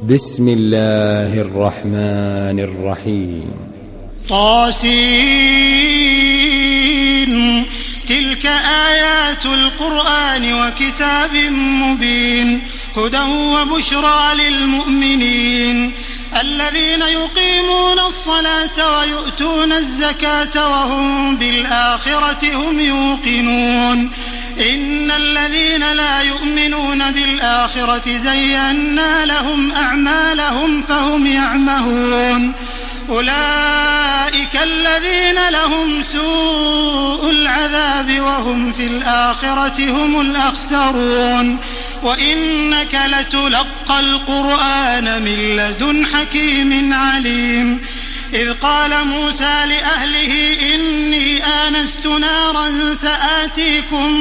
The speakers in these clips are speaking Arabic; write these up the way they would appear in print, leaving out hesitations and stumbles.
بسم الله الرحمن الرحيم. طاسين. تلك آيات القرآن وكتاب مبين هدى وبشرى للمؤمنين الذين يقيمون الصلاة ويؤتون الزكاة وهم بالآخرة هم يوقنون إن الذين لا يؤمنون بالآخرة زينا لهم أعمالهم فهم يعمهون أولئك الذين لهم سوء العذاب وهم في الآخرة هم الأخسرون وإنك لتلقى القرآن من لدن حكيم عليم إذ قال موسى لأهله إني آنست نارا سآتيكم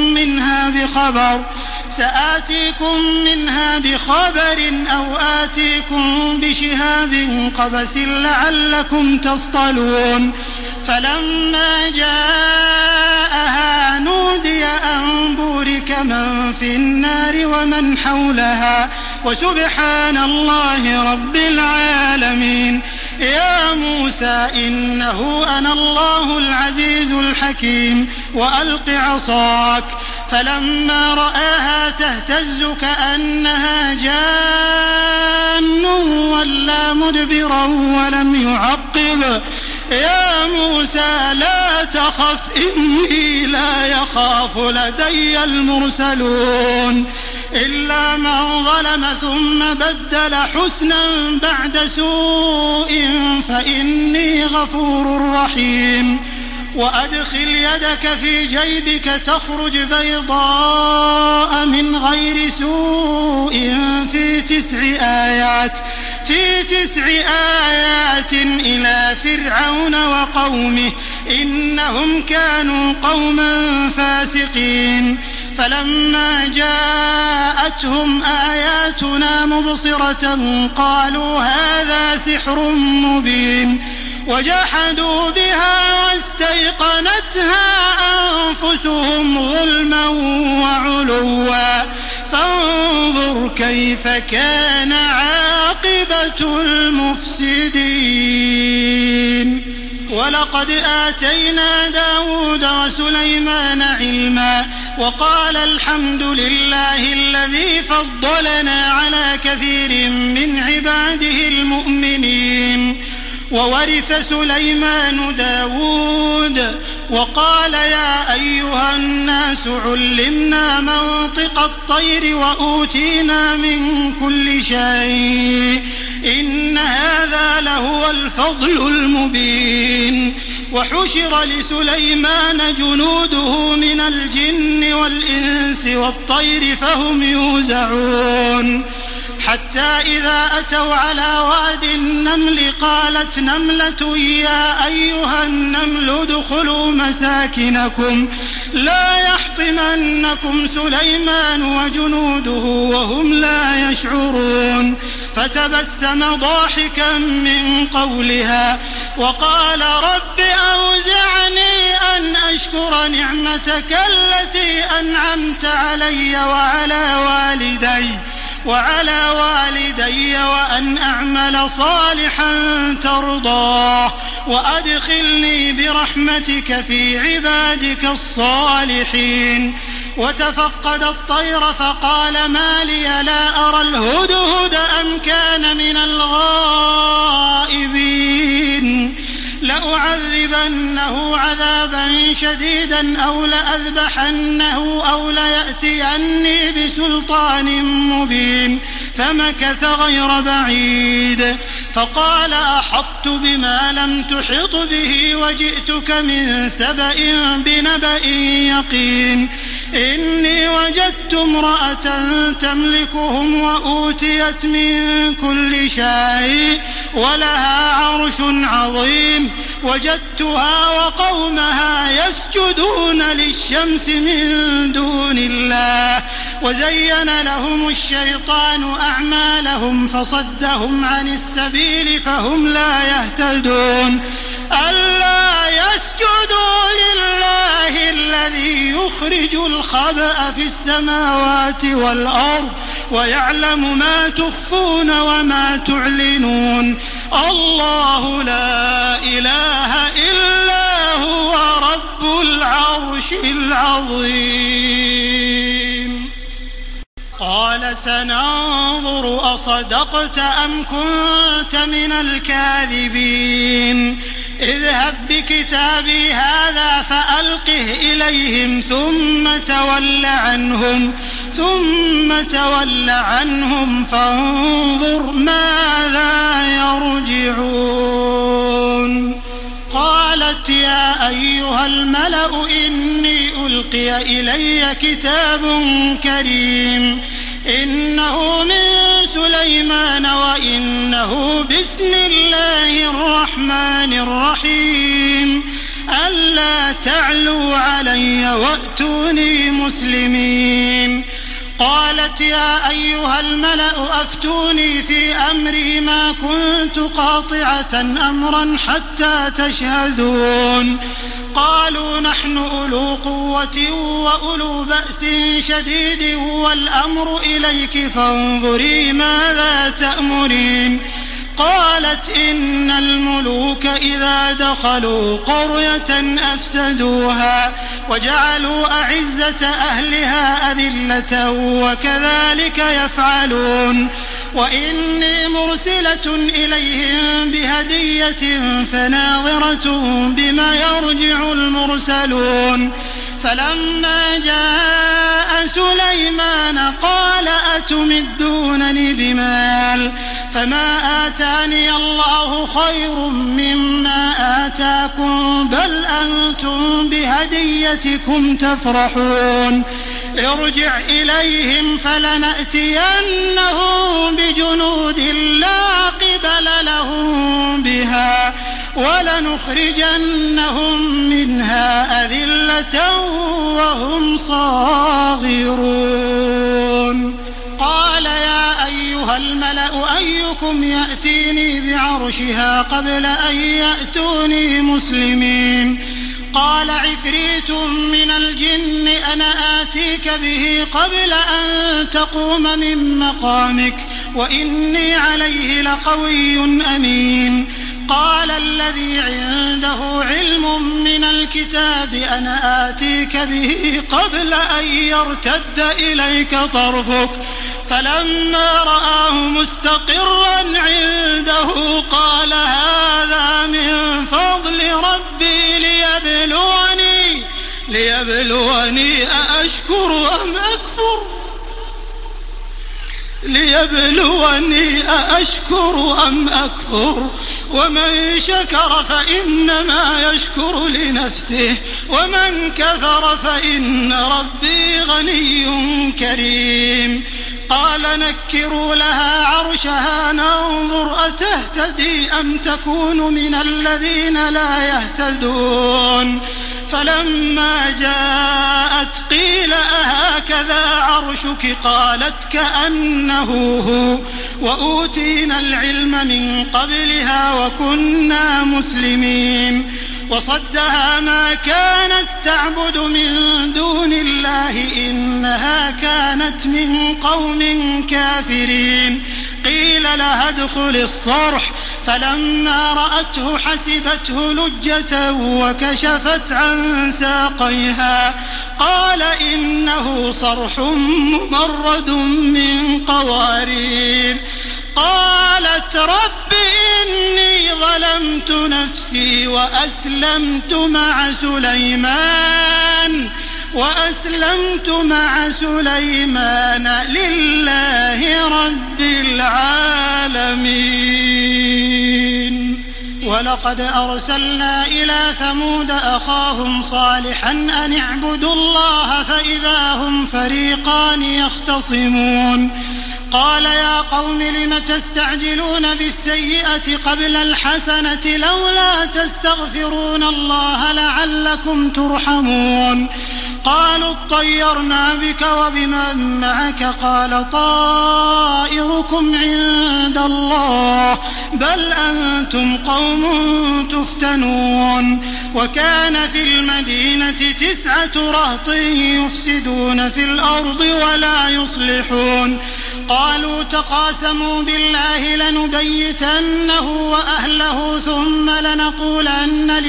منها بخبر أو آتيكم بشهاب قبس لعلكم تصطلون فلما جاءها نودي أن بورك من في النار ومن حولها وسبحان الله رب العالمين يا موسى إنه أنا الله العزيز الحكيم وألق عصاك فلما رآها تهتز كأنها جان ولا مدبرا ولم يعقب يا موسى لا تخف إني لا يخاف لدي المرسلون إلا من ظلم ثم بدل حسنا بعد سوء فإني غفور رحيم وأدخل يدك في جيبك تخرج بيضاء من غير سوء في 9 آيات إلى فرعون وقومه إنهم كانوا قوما فاسقين فلما جاءتهم آياتنا مبصرة قالوا هذا سحر مبين وجحدوا بها واستيقنتها أنفسهم ظلما وعلوا فانظر كيف كان عاقبة المفسدين ولقد آتينا داود وسليمان علما وقال الحمد لله الذي فضلنا على كثير من عباده المؤمنين وورث سليمان داود وقال يا أيها الناس علمنا منطق الطير وأوتينا من كل شيء إن هذا لهو الفضل المبين وحشر لسليمان جنوده من الجن والإنس والطير فهم يوزعون حتى إذا أتوا على واد النمل قالت نملة يا أيها النمل ادخلوا مساكنكم لا يحطمنكم سليمان وجنوده وهم لا يشعرون فتبسم ضاحكا من قولها وقال رب أوزعني أن أشكر نعمتك التي أنعمت علي وعلى والدي وأن أعمل صالحا ترضاه وأدخلني برحمتك في عبادك الصالحين وتفقد الطير فقال ما لي لا أرى الهدهد أم كان من الغائبين لأعذبنه عذابا شديدا أو لأذبحنه أو ليأتيني بسلطان مبين فمكث غير بعيد فقال أحطت بما لم تحط به وجئتك من سبأ بنبأ يقين إني وجدت امرأة تملكهم وأوتيت من كل شيء ولها عرش عظيم وجدتها وقومها يسجدون للشمس من دون الله وزين لهم الشيطان أعمالهم فصدهم عن السبيل فهم لا يهتدون ألا يسجدوا لله الذي يخرج الخبأ في السماوات والأرض ويعلم ما تخفون وما تعلنون الله لا إله إلا هو رب العرش العظيم. قال سننظر أصدقت أم كنت من الكاذبين اذهب بكتابي هذا فألقه إليهم ثم تول عنهم فانظر ماذا يرجعون. قالت يا أيها الملأ إني ألقي إلي كتاب كريم إنه من سليمان وإنه بسم الله الرحمن الرحيم ألا تعلوا علي وأتوني مسلمين. قالت يا أيها الملأ أفتوني في أمري ما كنت قاطعة أمرا حتى تشهدون. قالوا نحن أولو قوة وأولو بأس شديد والأمر إليك فانظري ماذا تأمرين. قالت إن الملوك إذا دخلوا قرية أفسدوها وجعلوا أعزة أهلها أذلة وكذلك يفعلون. وإني مرسلة إليهم بهدية فناظرة بما يرجع المرسلون. فلما جاء سليمان قال أتمدونني بمال فما آتاني الله خير مما آتاكم بل أنتم بهديتكم تفرحون. ارجع إليهم فلنأتينهم بجنود لا قبل لهم بها ولنخرجنهم منها أذلة وهم صاغرون. قال يا أيها الملأ أيكم يأتيني بعرشها قبل أن يأتوني مسلمين. قال عفريت من الجن أنا آتيك به قبل أن تقوم من مقامك وإني عليه لقوي أمين. قال الذي عنده علم من الكتاب أنا آتيك به قبل أن يرتد إليك طرفك فلما رآه مستقرا عنده قال هذا من فضل ربي ليبلوني أأشكر أم أكفر ومن شكر فإنما يشكر لنفسه ومن كفر فإن ربي غني كريم. قال نكروا لها عرشها ننظر أتهتدي أم تكون من الذين لا يهتدون. فلما جاءت قيل أهكذا عرشك قالت كأنه هو وأوتينا العلم من قبلها وكنا مسلمين. وصدها ما كانت تعبد من دون الله إنها كانت من قوم كافرين. قيل لها ادخل الصرح فلما رأته حسبته لجة وكشفت عن ساقيها قال إنه صرح ممرد من قوارير. قالت رب إني ظلمت نفسي وأسلمت مع سليمان لله رب العالمين. ولقد أرسلنا إلى ثمود أخاهم صالحا أن اعبدوا الله فإذا هم فريقان يختصمون. قال يا قوم لم تستعجلون بالسيئة قبل الحسنة لولا تستغفرون الله لعلكم ترحمون. قالوا اطيرنا بك وبمن معك قال طائركم عند الله بل أنتم قوم تفتنون. وكان في المدينة 9 رهط يفسدون في الأرض ولا يصلحون. قالوا تقاسموا بالله لنبيتنه وأهله ثم لنقولن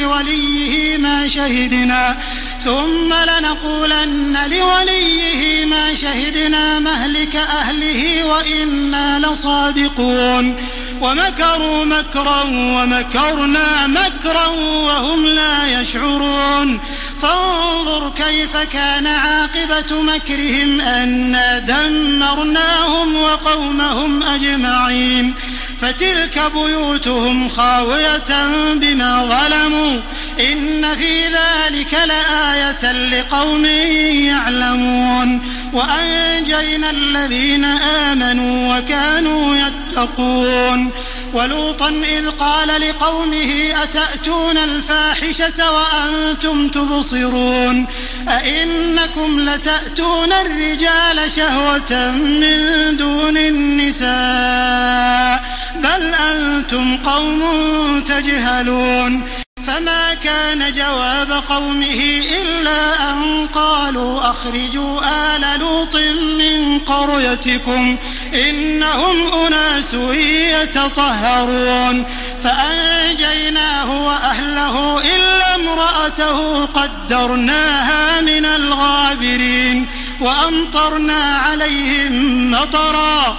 لوليه ما شهدنا مهلك أهله وإنا لصادقون ومكروا مكرا ومكرنا مكرا وهم لا يشعرون فانظر كيف كان عاقبة مكرهم أنا دمرناهم وقومهم أجمعين فتلك بيوتهم خاوية بما ظلموا إن في ذلك لآية لقوم يعلمون وأنجينا الذين آمنوا وكانوا يتقون ولوطا إذ قال لقومه أتأتون الفاحشة وأنتم تبصرون أئنكم لتأتون الرجال شهوة من دون النساء بل أنتم قوم تجهلون فما كان جواب قومه إلا أن قالوا أخرجوا آل لوط من قريتكم إنهم أناس يتطهرون فأنجيناه وأهله إلا امرأته قدرناها من الغابرين وأمطرنا عليهم مطرا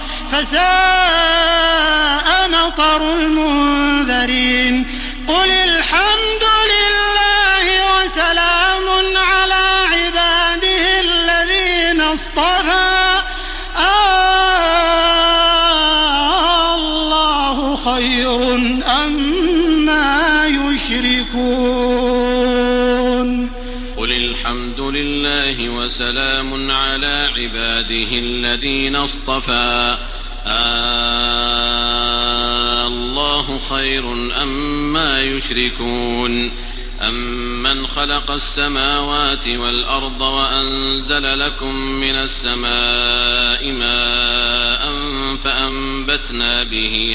فساء مطر المنذرين قل الحمد لله وسلام على عباده الذين اصطفى الله خير أما يشركون قل الحمد لله وسلام على عباده الذين اصطفى الله خير أما يشركون أمن خلق السماوات والأرض وأنزل لكم من السماء ماء فأنبتنا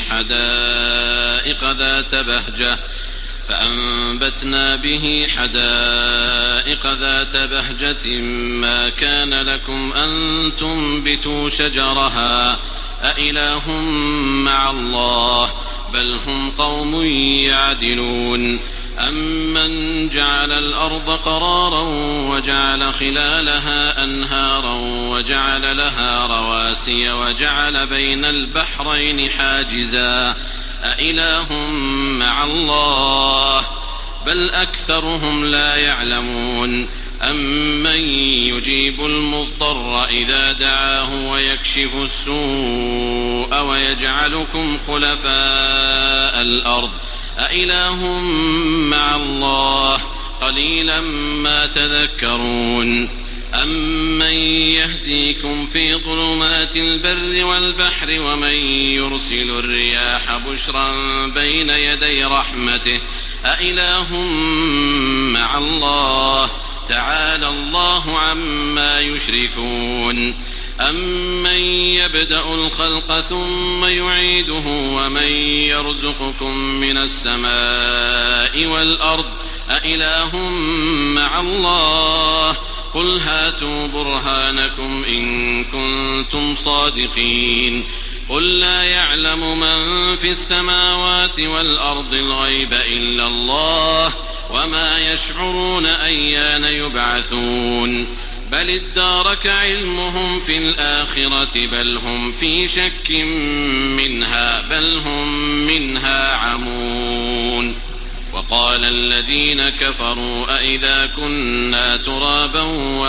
به حدائق ذات بهجة ما كان لكم أن تنبتوا شجرها أإله مع الله بل هم قوم يعدلون أمن جعل الأرض قرارا وجعل خلالها أنهارا وجعل لها رواسي وجعل بين البحرين حاجزا أإله مع الله بل أكثرهم لا يعلمون أمن يجيب المضطر إذا دعاه ويكشف السوء ويجعلكم خلفاء الأرض أإله مع الله قليلا ما تذكرون أمن يهديكم في ظلمات البر والبحر ومن يرسل الرياح بشرا بين يدي رحمته أإله مع الله تعالى الله عما يشركون أمن يبدأ الخلق ثم يعيده ومن يرزقكم من السماء والأرض أإله مع الله قل هاتوا برهانكم إن كنتم صادقين قل لا يعلم من في السماوات والأرض الغيب إلا الله وما يشعرون أيان يبعثون بل ادارك علمهم في الآخرة بل هم في شك منها بل هم منها عمون وقال الذين كفروا أئذا كنا ترابا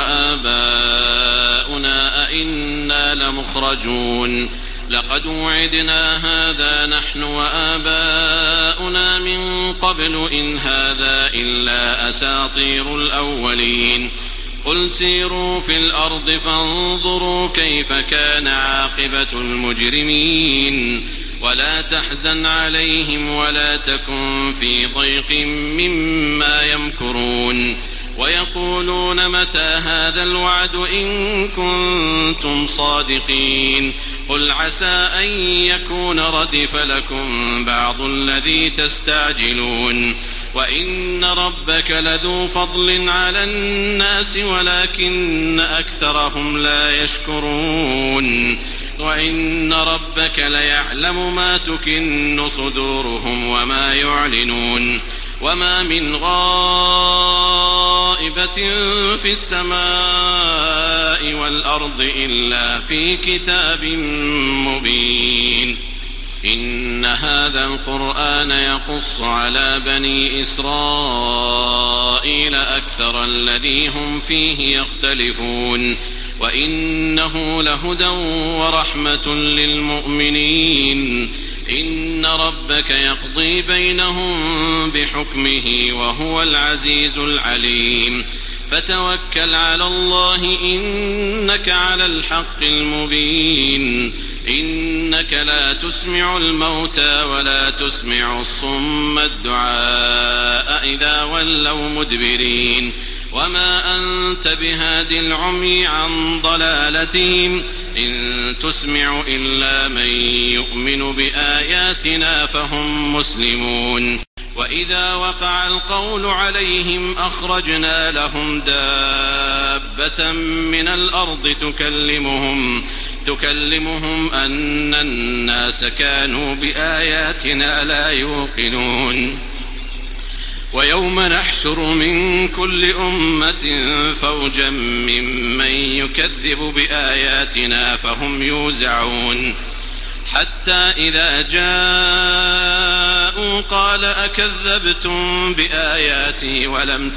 وآباؤنا أئنا لمخرجون لقد وعدنا هذا نحن وآباؤنا من قبل إن هذا إلا أساطير الأولين قل سيروا في الأرض فانظروا كيف كان عاقبة المجرمين ولا تحزن عليهم ولا تكن في ضيق مما يمكرون ويقولون متى هذا الوعد إن كنتم صادقين قل عسى أن يكون ردف لكم بعض الذي تستعجلون وإن ربك لذو فضل على الناس ولكن أكثرهم لا يشكرون وإن ربك ليعلم ما تكن صدورهم وما يعلنون وما من غائبة في السماء والأرض إلا في كتاب مبين إن هذا القرآن يقص على بني إسرائيل أكثر الذي هم فيه يختلفون وإنه لهدى ورحمة للمؤمنين إن ربك يقضي بينهم بحكمه وهو العزيز العليم فتوكل على الله إنك على الحق المبين إنك لا تسمع الموتى ولا تسمع الصم الدعاء إذا ولوا مدبرين وما أنت بهاد العمي عن ضلالتهم إن تسمع إلا من يؤمن بآياتنا فهم مسلمون وإذا وقع القول عليهم أخرجنا لهم دابة من الأرض تكلمهم أن الناس كانوا بآياتنا لا يوقنون ويوم نحشر من كل أمة فوجا ممن يكذب بآياتنا فهم يوزعون حتى إذا جاءوا قال أكذبتم بآياتي ولم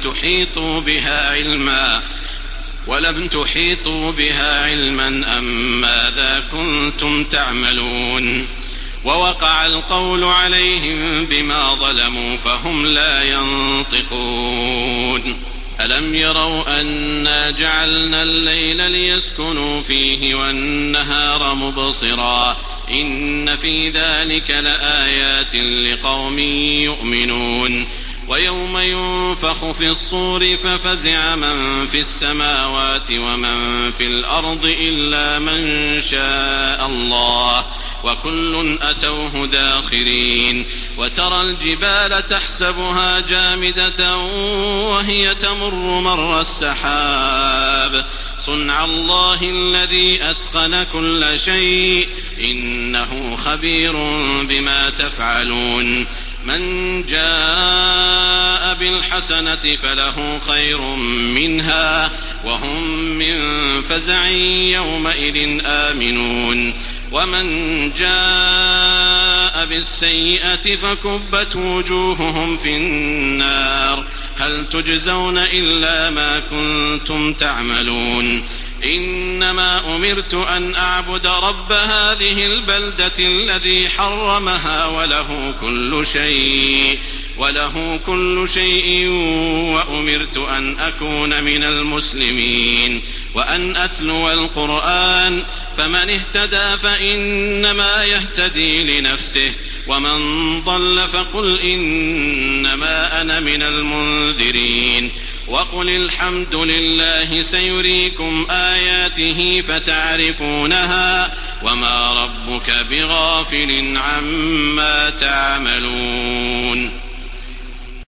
تحيطوا بها علما أم ماذا كنتم تعملون ووقع القول عليهم بما ظلموا فهم لا ينطقون ألم يروا أنا جعلنا الليل ليسكنوا فيه والنهار مبصرا إن في ذلك لآيات لقوم يؤمنون ويوم ينفخ في الصور ففزع من في السماوات ومن في الأرض إلا من شاء الله وكل أتوه داخرين وترى الجبال تحسبها جامدة وهي تمر مر السحاب صنع الله الذي أتقن كل شيء إنه خبير بما تفعلون من جاء بالحسنة فله خير منها وهم من فزع يومئذ آمنون ومن جاء بالسيئة فكبت وجوههم في النار هل تجزون إلا ما كنتم تعملون إنما أمرت أن أعبد رب هذه البلدة الذي حرمها وله كل شيء وأمرت أن أكون من المسلمين وأن أتلو القرآن فمن اهتدى فإنما يهتدي لنفسه ومن ضل فقل إنما أنا من المنذرين وقل الحمد لله سيريكم آياته فتعرفونها وما ربك بغافل عما تعملون